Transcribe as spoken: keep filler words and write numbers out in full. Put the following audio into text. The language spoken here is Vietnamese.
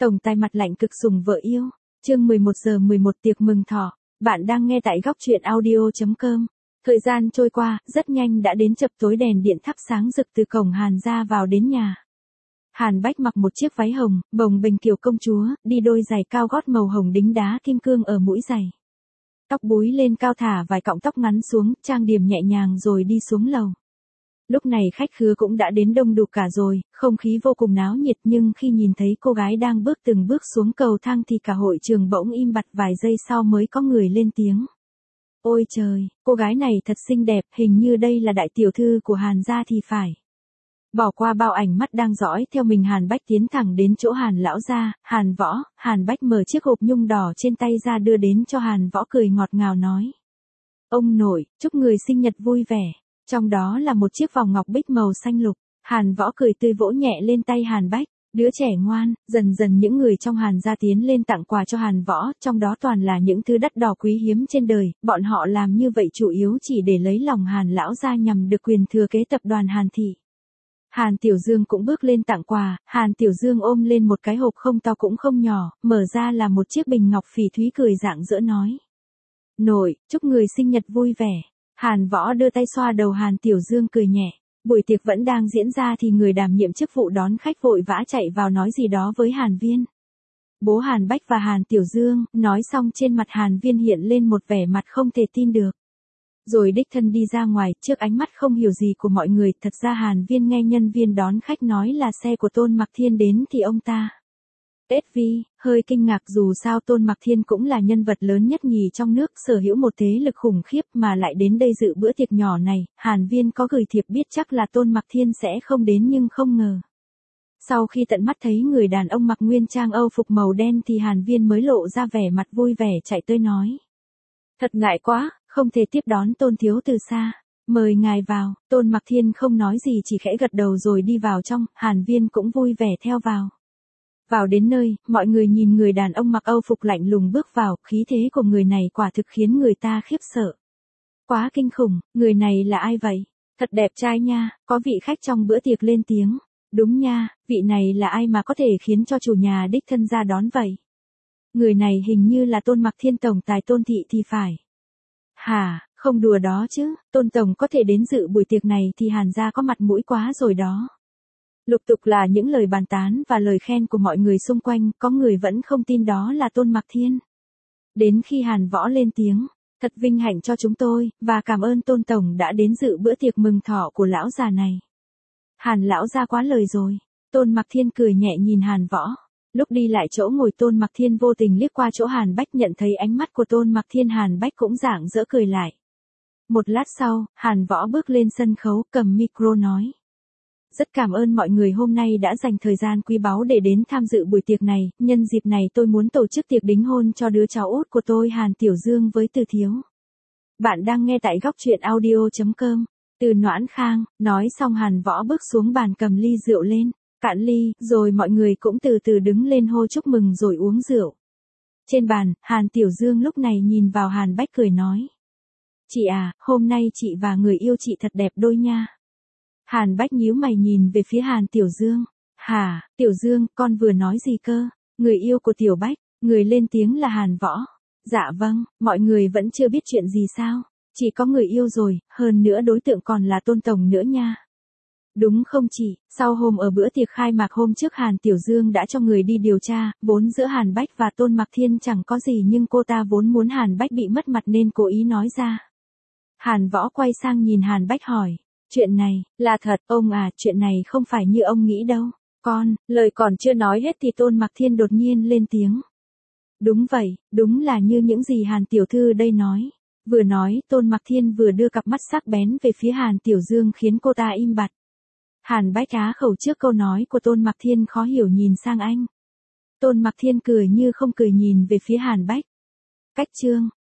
Tổng tài mặt lạnh cực sủng vợ yêu. Chương mười một giờ mười một tiệc mừng thọ. Bạn đang nghe tại góc truyện audio chấm com. Thời gian trôi qua, rất nhanh đã đến chập tối, đèn điện thắp sáng rực từ cổng Hàn ra vào đến nhà. Hàn Bách mặc một chiếc váy hồng, bồng bềnh kiểu công chúa, đi đôi giày cao gót màu hồng đính đá kim cương ở mũi giày. Tóc búi lên cao, thả vài cọng tóc ngắn xuống, trang điểm nhẹ nhàng rồi đi xuống lầu. Lúc này khách khứa cũng đã đến đông đủ cả rồi, không khí vô cùng náo nhiệt, nhưng khi nhìn thấy cô gái đang bước từng bước xuống cầu thang thì cả hội trường bỗng im bặt, vài giây sau mới có người lên tiếng. Ôi trời, cô gái này thật xinh đẹp, hình như đây là đại tiểu thư của Hàn gia thì phải. Bỏ qua bao ánh mắt đang dõi theo mình, Hàn Bách tiến thẳng đến chỗ Hàn lão gia, Hàn Võ. Hàn Bách mở chiếc hộp nhung đỏ trên tay ra đưa đến cho Hàn Võ, cười ngọt ngào nói. Ông nội, chúc người sinh nhật vui vẻ. Trong đó là một chiếc vòng ngọc bích màu xanh lục. Hàn Võ cười tươi vỗ nhẹ lên tay Hàn Bách. Đứa trẻ ngoan. Dần dần những người trong Hàn gia tiến lên tặng quà cho Hàn Võ, trong đó toàn là những thứ đắt đỏ quý hiếm trên đời. Bọn họ làm như vậy chủ yếu chỉ để lấy lòng Hàn lão gia nhằm được quyền thừa kế tập đoàn Hàn thị. Hàn Tiểu Dương cũng bước lên tặng quà. Hàn Tiểu Dương ôm lên một cái hộp không to cũng không nhỏ, mở ra là một chiếc bình ngọc phỉ thúy, cười rạng rỡ nói. Nội, chúc người sinh nhật vui vẻ. Hàn Võ đưa tay xoa đầu Hàn Tiểu Dương, cười nhẹ. Buổi tiệc vẫn đang diễn ra thì người đảm nhiệm chức vụ đón khách vội vã chạy vào nói gì đó với Hàn Viên. Bố Hàn Bách và Hàn Tiểu Dương. Nói xong trên mặt Hàn Viên hiện lên một vẻ mặt không thể tin được. Rồi đích thân đi ra ngoài, trước ánh mắt không hiểu gì của mọi người. Thật ra Hàn Viên nghe nhân viên đón khách nói là xe của Tôn Mặc Thiên đến thì ông ta ét vê, hơi kinh ngạc, dù sao Tôn Mặc Thiên cũng là nhân vật lớn nhất nhì trong nước, sở hữu một thế lực khủng khiếp mà lại đến đây dự bữa tiệc nhỏ này. Hàn Viên có gửi thiệp biết chắc là Tôn Mặc Thiên sẽ không đến nhưng không ngờ. Sau khi tận mắt thấy người đàn ông mặc nguyên trang Âu phục màu đen thì Hàn Viên mới lộ ra vẻ mặt vui vẻ, chạy tới nói. Thật ngại quá, không thể tiếp đón Tôn thiếu từ xa. Mời ngài vào. Tôn Mặc Thiên không nói gì, chỉ khẽ gật đầu rồi đi vào trong. Hàn Viên cũng vui vẻ theo vào. Vào đến nơi, mọi người nhìn người đàn ông mặc Âu phục lạnh lùng bước vào, khí thế của người này quả thực khiến người ta khiếp sợ. Quá kinh khủng, người này là ai vậy? Thật đẹp trai nha. Có vị khách trong bữa tiệc lên tiếng. Đúng nha, vị này là ai mà có thể khiến cho chủ nhà đích thân ra đón vậy? Người này hình như là Tôn Mặc Thiên tổng tài Tôn thị thì phải. Hả, không đùa đó chứ, Tôn tổng có thể đến dự buổi tiệc này thì Hàn gia có mặt mũi quá rồi đó. Lục tục là những lời bàn tán và lời khen của mọi người xung quanh, có người vẫn không tin đó là Tôn Mặc Thiên. Đến khi Hàn Võ lên tiếng, thật vinh hạnh cho chúng tôi, và cảm ơn Tôn tổng đã đến dự bữa tiệc mừng thọ của lão già này. Hàn lão gia quá lời rồi. Tôn Mặc Thiên cười nhẹ nhìn Hàn Võ. Lúc đi lại chỗ ngồi, Tôn Mặc Thiên vô tình liếc qua chỗ Hàn Bách, nhận thấy ánh mắt của Tôn Mặc Thiên, Hàn Bách cũng rạng rỡ cười lại. Một lát sau, Hàn Võ bước lên sân khấu, cầm micro nói. Rất cảm ơn mọi người hôm nay đã dành thời gian quý báu để đến tham dự buổi tiệc này. Nhân dịp này tôi muốn tổ chức tiệc đính hôn cho đứa cháu út của tôi, Hàn Tiểu Dương với Từ Thiếu. Bạn đang nghe tại góc truyện audio chấm com. Từ Noãn Khang. Nói xong Hàn Võ bước xuống bàn, cầm ly rượu lên, cạn ly, rồi mọi người cũng từ từ đứng lên hô chúc mừng rồi uống rượu. Trên bàn, Hàn Tiểu Dương lúc này nhìn vào Hàn Bách cười nói. Chị à, hôm nay chị và người yêu chị thật đẹp đôi nha. Hàn Bách nhíu mày nhìn về phía Hàn Tiểu Dương. Hả, Tiểu Dương, con vừa nói gì cơ? Người yêu của Tiểu Bách. Người lên tiếng là Hàn Võ. Dạ vâng, mọi người vẫn chưa biết chuyện gì sao? Chỉ có người yêu rồi, hơn nữa đối tượng còn là Tôn tổng nữa nha. Đúng không chị? Sau hôm ở bữa tiệc khai mạc hôm trước, Hàn Tiểu Dương đã cho người đi điều tra, vốn giữa Hàn Bách và Tôn Mặc Thiên chẳng có gì, nhưng cô ta vốn muốn Hàn Bách bị mất mặt nên cố ý nói ra. Hàn Võ quay sang nhìn Hàn Bách hỏi. Chuyện này, là thật, ông à, chuyện này không phải như ông nghĩ đâu. Con, lời còn chưa nói hết thì Tôn Mặc Thiên đột nhiên lên tiếng. Đúng vậy, đúng là như những gì Hàn tiểu thư đây nói. Vừa nói, Tôn Mặc Thiên vừa đưa cặp mắt sắc bén về phía Hàn Tiểu Dương khiến cô ta im bặt. Hàn Bách á khẩu trước câu nói của Tôn Mặc Thiên, khó hiểu nhìn sang anh. Tôn Mặc Thiên cười như không cười nhìn về phía Hàn Bách. Cách chương